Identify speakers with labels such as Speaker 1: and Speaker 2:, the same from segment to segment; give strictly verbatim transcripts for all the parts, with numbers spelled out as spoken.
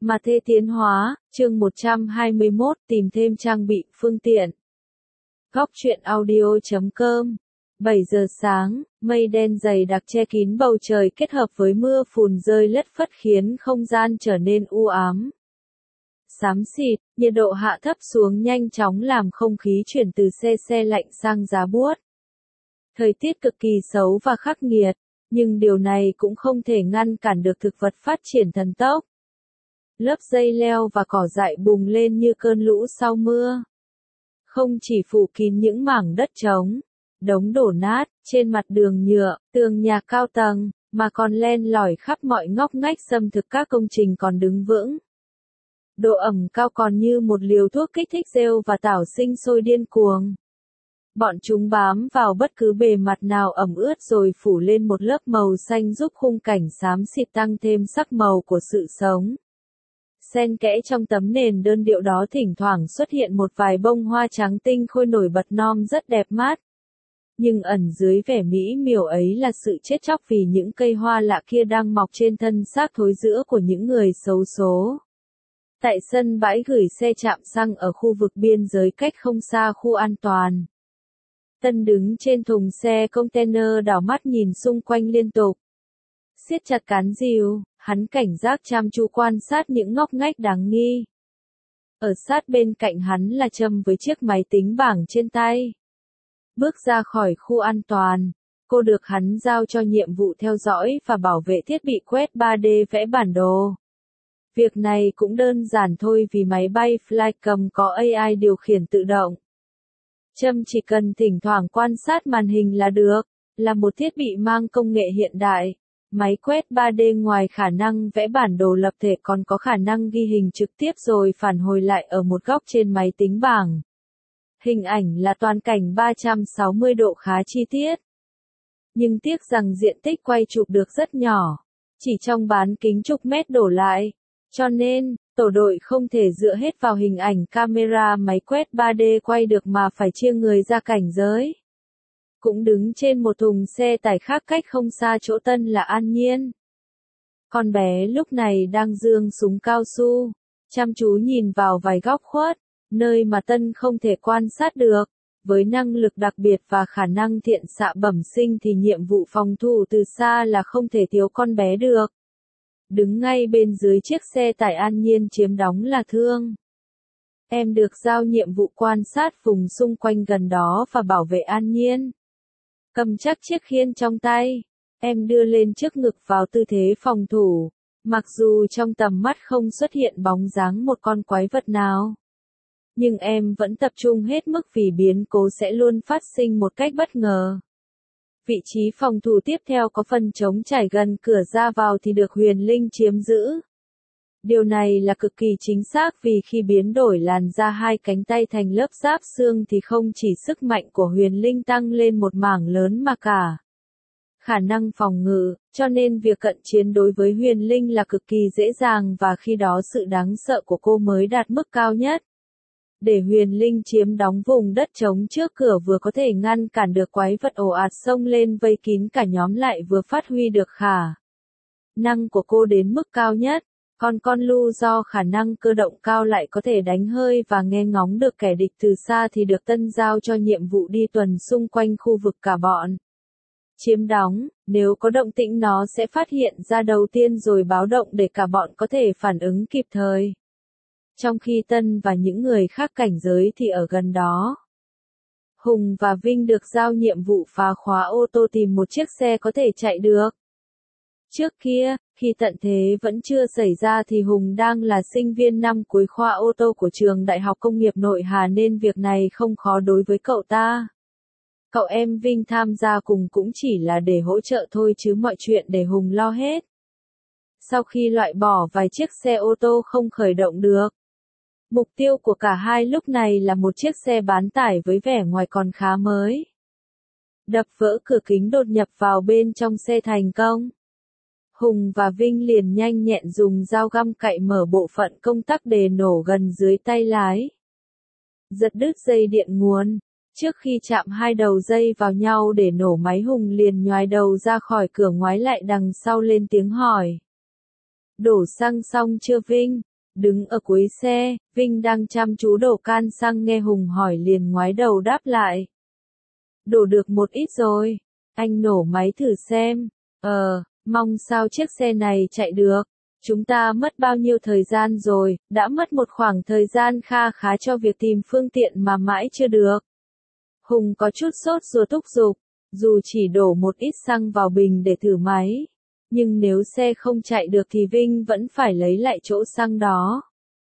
Speaker 1: Mà thê tiến hóa, chương một trăm hai mươi mốt, tìm thêm trang bị, phương tiện. Góc truyện audio chấm com. bảy giờ sáng, mây đen dày đặc che kín bầu trời kết hợp với mưa phùn rơi lất phất khiến không gian trở nên u ám. Xám xịt, nhiệt độ hạ thấp xuống nhanh chóng làm không khí chuyển từ se se lạnh sang giá buốt. Thời tiết cực kỳ xấu và khắc nghiệt, nhưng điều này cũng không thể ngăn cản được thực vật phát triển thần tốc. Lớp dây leo và cỏ dại bùng lên như cơn lũ sau mưa. Không chỉ phủ kín những mảng đất trống, đống đổ nát, trên mặt đường nhựa, tường nhà cao tầng, mà còn len lỏi khắp mọi ngóc ngách xâm thực các công trình còn đứng vững. Độ ẩm cao còn như một liều thuốc kích thích rêu và tảo sinh sôi điên cuồng. Bọn chúng bám vào bất cứ bề mặt nào ẩm ướt rồi phủ lên một lớp màu xanh giúp khung cảnh xám xịt tăng thêm sắc màu của sự sống. Xen kẽ trong tấm nền đơn điệu đó thỉnh thoảng xuất hiện một vài bông hoa trắng tinh khôi nổi bật non rất đẹp mắt. Nhưng ẩn dưới vẻ mỹ miều ấy là sự chết chóc vì những cây hoa lạ kia đang mọc trên thân xác thối rữa của những người xấu số. Tại sân bãi gửi xe trạm xăng ở khu vực biên giới cách không xa khu an toàn. Tân đứng trên thùng xe container đảo mắt nhìn xung quanh liên tục. Siết chặt cán rìu, hắn cảnh giác chăm chú quan sát những ngóc ngách đáng nghi. Ở sát bên cạnh hắn là Trâm với chiếc máy tính bảng trên tay. Bước ra khỏi khu an toàn, cô được hắn giao cho nhiệm vụ theo dõi và bảo vệ thiết bị quét ba D vẽ bản đồ. Việc này cũng đơn giản thôi vì máy bay Flycam có A I điều khiển tự động. Trâm chỉ cần thỉnh thoảng quan sát màn hình là được, là một thiết bị mang công nghệ hiện đại. Máy quét ba D ngoài khả năng vẽ bản đồ lập thể còn có khả năng ghi hình trực tiếp rồi phản hồi lại ở một góc trên máy tính bảng. Hình ảnh là toàn cảnh ba trăm sáu mươi độ khá chi tiết. Nhưng tiếc rằng diện tích quay chụp được rất nhỏ, chỉ trong bán kính chục mét đổ lại. Cho nên, tổ đội không thể dựa hết vào hình ảnh camera máy quét ba D quay được mà phải chia người ra cảnh giới. Cũng đứng trên một thùng xe tải khác cách không xa chỗ Tân là An Nhiên. Con bé lúc này đang giương súng cao su, chăm chú nhìn vào vài góc khuất, nơi mà Tân không thể quan sát được. Với năng lực đặc biệt và khả năng thiện xạ bẩm sinh thì nhiệm vụ phòng thủ từ xa là không thể thiếu con bé được. Đứng ngay bên dưới chiếc xe tải An Nhiên chiếm đóng là Thương. Em được giao nhiệm vụ quan sát vùng xung quanh gần đó và bảo vệ An Nhiên. Cầm chắc chiếc khiên trong tay, em đưa lên trước ngực vào tư thế phòng thủ, mặc dù trong tầm mắt không xuất hiện bóng dáng một con quái vật nào. Nhưng em vẫn tập trung hết mức vì biến cố sẽ luôn phát sinh một cách bất ngờ. Vị trí phòng thủ tiếp theo có phần trống trải gần cửa ra vào thì được Huyền Linh chiếm giữ. Điều này là cực kỳ chính xác vì khi biến đổi làn da hai cánh tay thành lớp giáp xương thì không chỉ sức mạnh của Huyền Linh tăng lên một mảng lớn mà cả khả năng phòng ngự, cho nên việc cận chiến đối với Huyền Linh là cực kỳ dễ dàng và khi đó sự đáng sợ của cô mới đạt mức cao nhất. Để Huyền Linh chiếm đóng vùng đất trống trước cửa vừa có thể ngăn cản được quái vật ồ ạt xông lên vây kín cả nhóm lại vừa phát huy được khả năng của cô đến mức cao nhất. Còn con Lu do khả năng cơ động cao lại có thể đánh hơi và nghe ngóng được kẻ địch từ xa thì được Tân giao cho nhiệm vụ đi tuần xung quanh khu vực cả bọn. Chiếm đóng, nếu có động tĩnh nó sẽ phát hiện ra đầu tiên rồi báo động để cả bọn có thể phản ứng kịp thời. Trong khi Tân và những người khác cảnh giới thì ở gần đó. Hùng và Vinh được giao nhiệm vụ phá khóa ô tô tìm một chiếc xe có thể chạy được. Trước kia, khi tận thế vẫn chưa xảy ra thì Hùng đang là sinh viên năm cuối khoa ô tô của trường Đại học Công nghiệp Nội Hà nên việc này không khó đối với cậu ta. Cậu em Vinh tham gia cùng cũng chỉ là để hỗ trợ thôi chứ mọi chuyện để Hùng lo hết. Sau khi loại bỏ vài chiếc xe ô tô không khởi động được, mục tiêu của cả hai lúc này là một chiếc xe bán tải với vẻ ngoài còn khá mới. Đập vỡ cửa kính đột nhập vào bên trong xe thành công. Hùng và Vinh liền nhanh nhẹn dùng dao găm cạy mở bộ phận công tắc để nổ gần dưới tay lái. Giật đứt dây điện nguồn. Trước khi chạm hai đầu dây vào nhau để nổ máy Hùng liền nhoài đầu ra khỏi cửa ngoái lại đằng sau lên tiếng hỏi. Đổ xăng xong chưa Vinh? Đứng ở cuối xe, Vinh đang chăm chú đổ can xăng nghe Hùng hỏi liền ngoái đầu đáp lại. Đổ được một ít rồi, anh nổ máy thử xem. Ờ, mong sao chiếc xe này chạy được. Chúng ta mất bao nhiêu thời gian rồi, đã mất một khoảng thời gian kha khá cho việc tìm phương tiện mà mãi chưa được. Hùng có chút sốt ruột thúc giục, dù chỉ đổ một ít xăng vào bình để thử máy. Nhưng nếu xe không chạy được thì Vinh vẫn phải lấy lại chỗ xăng đó.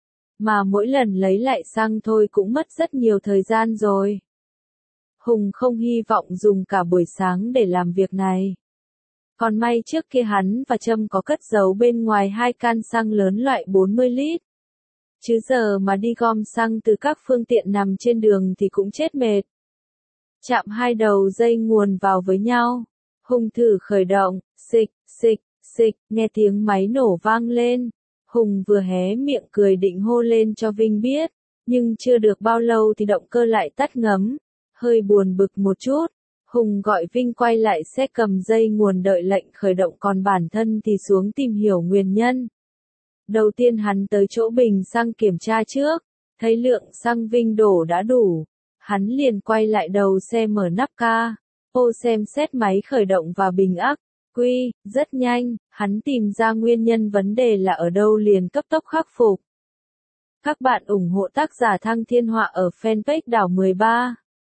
Speaker 1: Mà mỗi lần lấy lại xăng thôi cũng mất rất nhiều thời gian rồi. Hùng không hy vọng dùng cả buổi sáng để làm việc này. Còn may trước kia hắn và Trâm có cất giấu bên ngoài hai can xăng lớn loại bốn mươi lít. Chứ giờ mà đi gom xăng từ các phương tiện nằm trên đường thì cũng chết mệt. Chạm hai đầu dây nguồn vào với nhau. Hùng thử khởi động, xịch, xịch, xịch, nghe tiếng máy nổ vang lên. Hùng vừa hé miệng cười định hô lên cho Vinh biết, nhưng chưa được bao lâu thì động cơ lại tắt ngấm. Hơi buồn bực một chút, Hùng gọi Vinh quay lại xe cầm dây nguồn đợi lệnh khởi động còn bản thân thì xuống tìm hiểu nguyên nhân. Đầu tiên hắn tới chỗ bình xăng kiểm tra trước, thấy lượng xăng Vinh đổ đã đủ. Hắn liền quay lại đầu xe mở nắp ca, ô xem xét máy khởi động và bình ắc. Quy, rất nhanh, hắn tìm ra nguyên nhân vấn đề là ở đâu liền cấp tốc khắc phục. Các bạn ủng hộ tác giả Thăng Thiên Họa ở fanpage Đảo mười ba.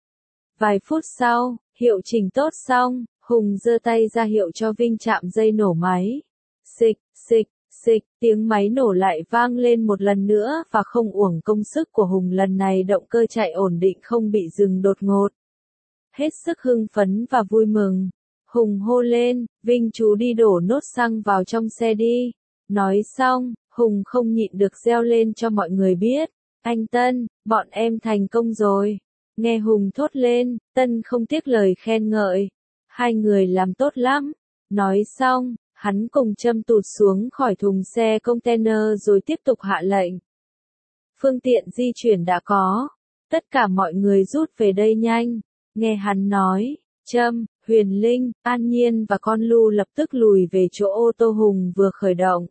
Speaker 1: Vài phút sau, hiệu chỉnh tốt xong, Hùng giơ tay ra hiệu cho Vinh chạm dây nổ máy. Xịch, xịch, xịch, tiếng máy nổ lại vang lên một lần nữa và không uổng công sức của Hùng lần này động cơ chạy ổn định không bị dừng đột ngột. Hết sức hưng phấn và vui mừng. Hùng hô lên, Vinh chú đi đổ nốt xăng vào trong xe đi. Nói xong, Hùng không nhịn được reo lên cho mọi người biết. Anh Tân, bọn em thành công rồi. Nghe Hùng thốt lên, Tân không tiếc lời khen ngợi. Hai người làm tốt lắm. Nói xong, hắn cùng Trâm tụt xuống khỏi thùng xe container rồi tiếp tục hạ lệnh. Phương tiện di chuyển đã có. Tất cả mọi người rút về đây nhanh. Nghe hắn nói, Trâm, Huyền Linh, An Nhiên và con Lu lập tức lùi về chỗ ô tô Hùng vừa khởi động.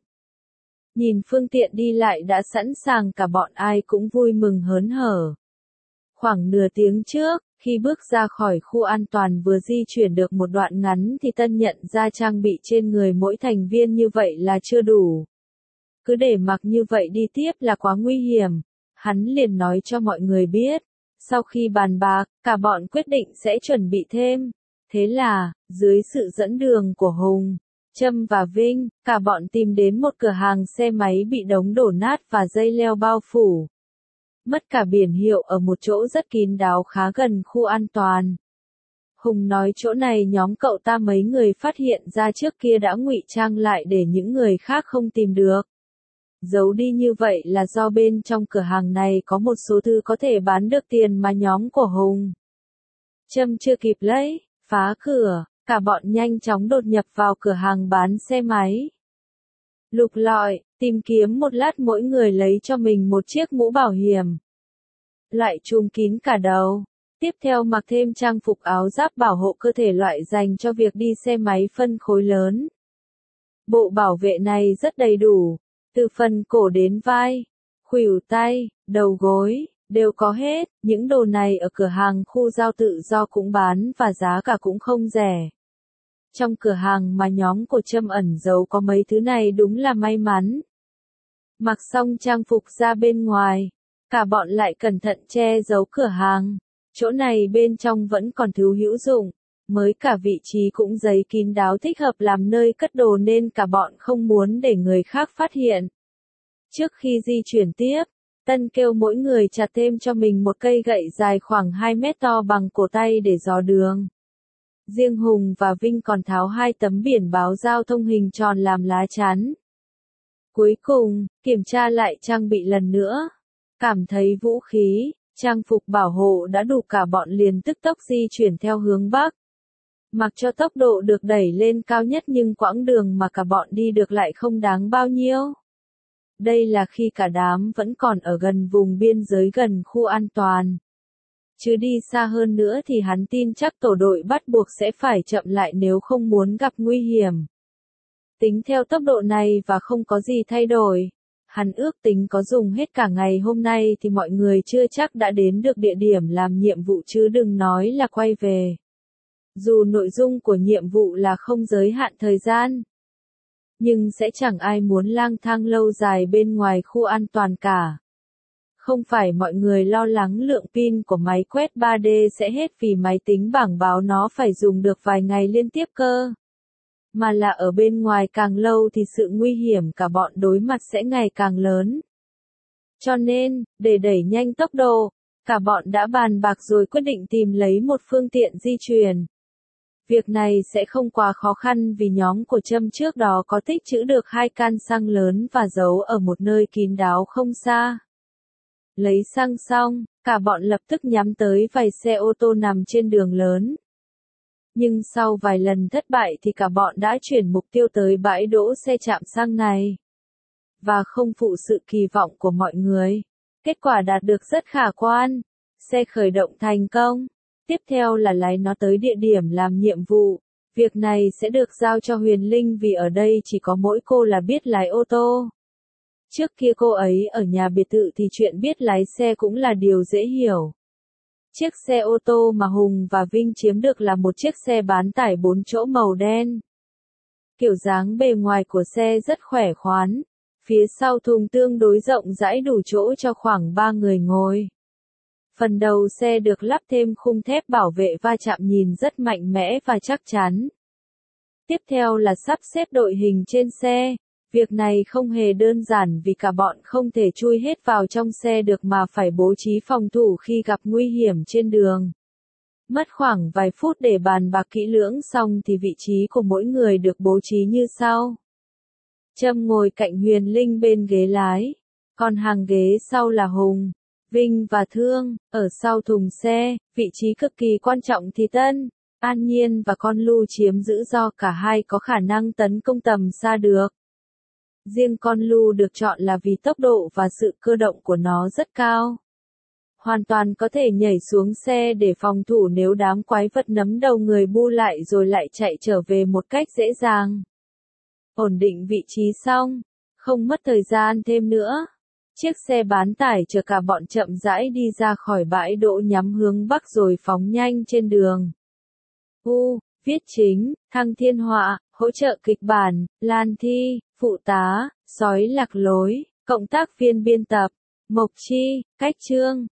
Speaker 1: Nhìn phương tiện đi lại đã sẵn sàng cả bọn ai cũng vui mừng hớn hở. Khoảng nửa tiếng trước, khi bước ra khỏi khu an toàn vừa di chuyển được một đoạn ngắn thì Tân nhận ra trang bị trên người mỗi thành viên như vậy là chưa đủ. Cứ để mặc như vậy đi tiếp là quá nguy hiểm. Hắn liền nói cho mọi người biết. Sau khi bàn bạc, cả bọn quyết định sẽ chuẩn bị thêm. Thế là, dưới sự dẫn đường của Hùng, Trâm và Vinh, cả bọn tìm đến một cửa hàng xe máy bị đống đổ nát và dây leo bao phủ. Mất cả biển hiệu ở một chỗ rất kín đáo khá gần khu an toàn. Hùng nói chỗ này nhóm cậu ta mấy người phát hiện ra trước kia đã ngụy trang lại để những người khác không tìm được. Giấu đi như vậy là do bên trong cửa hàng này có một số thứ có thể bán được tiền mà nhóm của Hùng. Trâm chưa kịp lấy, phá cửa, cả bọn nhanh chóng đột nhập vào cửa hàng bán xe máy. Lục lọi, tìm kiếm một lát mỗi người lấy cho mình một chiếc mũ bảo hiểm. Loại trùm kín cả đầu. Tiếp theo mặc thêm trang phục áo giáp bảo hộ cơ thể loại dành cho việc đi xe máy phân khối lớn. Bộ bảo vệ này rất đầy đủ. Từ phần cổ đến vai, khuỷu tay, đầu gối, đều có hết. Những đồ này ở cửa hàng khu giao tự do cũng bán và giá cả cũng không rẻ. Trong cửa hàng mà nhóm của Trâm ẩn giấu có mấy thứ này đúng là may mắn. Mặc xong trang phục ra bên ngoài, cả bọn lại cẩn thận che giấu cửa hàng. Chỗ này bên trong vẫn còn thứ hữu dụng, mới cả vị trí cũng giấy kín đáo thích hợp làm nơi cất đồ nên cả bọn không muốn để người khác phát hiện. Trước khi di chuyển tiếp, Tân kêu mỗi người chặt thêm cho mình một cây gậy dài khoảng hai mét to bằng cổ tay để dò đường. Riêng Hùng và Vinh còn tháo hai tấm biển báo giao thông hình tròn làm lá chắn. Cuối cùng, kiểm tra lại trang bị lần nữa. Cảm thấy vũ khí, trang phục bảo hộ đã đủ cả bọn liền tức tốc di chuyển theo hướng Bắc. Mặc cho tốc độ được đẩy lên cao nhất nhưng quãng đường mà cả bọn đi được lại không đáng bao nhiêu. Đây là khi cả đám vẫn còn ở gần vùng biên giới gần khu an toàn. Chứ đi xa hơn nữa thì hắn tin chắc tổ đội bắt buộc sẽ phải chậm lại nếu không muốn gặp nguy hiểm. Tính theo tốc độ này và không có gì thay đổi, Hắn ước tính có dùng hết cả ngày hôm nay thì mọi người chưa chắc đã đến được địa điểm làm nhiệm vụ chứ đừng nói là quay về. Dù nội dung của nhiệm vụ là không giới hạn thời gian, nhưng sẽ chẳng ai muốn lang thang lâu dài bên ngoài khu an toàn cả. Không phải mọi người lo lắng lượng pin của máy quét ba D sẽ hết vì máy tính bảng báo nó phải dùng được vài ngày liên tiếp cơ. Mà là ở bên ngoài càng lâu thì sự nguy hiểm cả bọn đối mặt sẽ ngày càng lớn. Cho nên, để đẩy nhanh tốc độ, cả bọn đã bàn bạc rồi quyết định tìm lấy một phương tiện di chuyển. Việc này sẽ không quá khó khăn vì nhóm của Trâm trước đó có tích trữ được hai can xăng lớn và giấu ở một nơi kín đáo không xa. Lấy xăng xong, cả bọn lập tức nhắm tới vài xe ô tô nằm trên đường lớn. Nhưng sau vài lần thất bại thì cả bọn đã chuyển mục tiêu tới bãi đỗ xe trạm xăng này. Và không phụ sự kỳ vọng của mọi người. Kết quả đạt được rất khả quan. Xe khởi động thành công. Tiếp theo là lái nó tới địa điểm làm nhiệm vụ. Việc này sẽ được giao cho Huyền Linh vì ở đây chỉ có mỗi cô là biết lái ô tô. Trước kia cô ấy ở nhà biệt thự thì chuyện biết lái xe cũng là điều dễ hiểu. Chiếc xe ô tô mà Hùng và Vinh chiếm được là một chiếc xe bán tải bốn chỗ màu đen. Kiểu dáng bề ngoài của xe rất khỏe khoắn. Phía sau thùng tương đối rộng rãi đủ chỗ cho khoảng ba người ngồi. Phần đầu xe được lắp thêm khung thép bảo vệ va chạm nhìn rất mạnh mẽ và chắc chắn. Tiếp theo là sắp xếp đội hình trên xe. Việc này không hề đơn giản vì cả bọn không thể chui hết vào trong xe được mà phải bố trí phòng thủ khi gặp nguy hiểm trên đường. Mất khoảng vài phút để bàn bạc kỹ lưỡng xong thì vị trí của mỗi người được bố trí như sau. Trâm ngồi cạnh Huyền Linh bên ghế lái, còn hàng ghế sau là Hùng, Vinh và Thương, ở sau thùng xe, vị trí cực kỳ quan trọng thì Tân, An Nhiên và con Lu chiếm giữ do cả hai có khả năng tấn công tầm xa được. Riêng con Lu được chọn là vì tốc độ và sự cơ động của nó rất cao. Hoàn toàn có thể nhảy xuống xe để phòng thủ nếu đám quái vật nấm đầu người bu lại rồi lại chạy trở về một cách dễ dàng. Ổn định vị trí xong, không mất thời gian thêm nữa. Chiếc xe bán tải chở cả bọn chậm rãi đi ra khỏi bãi đỗ nhắm hướng bắc rồi phóng nhanh trên đường. U, viết chính, Thăng Thiên Họa, hỗ trợ kịch bản, Lan Thi, phụ tá, sói lạc lối, cộng tác viên biên tập, Mộc Chi, cách chương.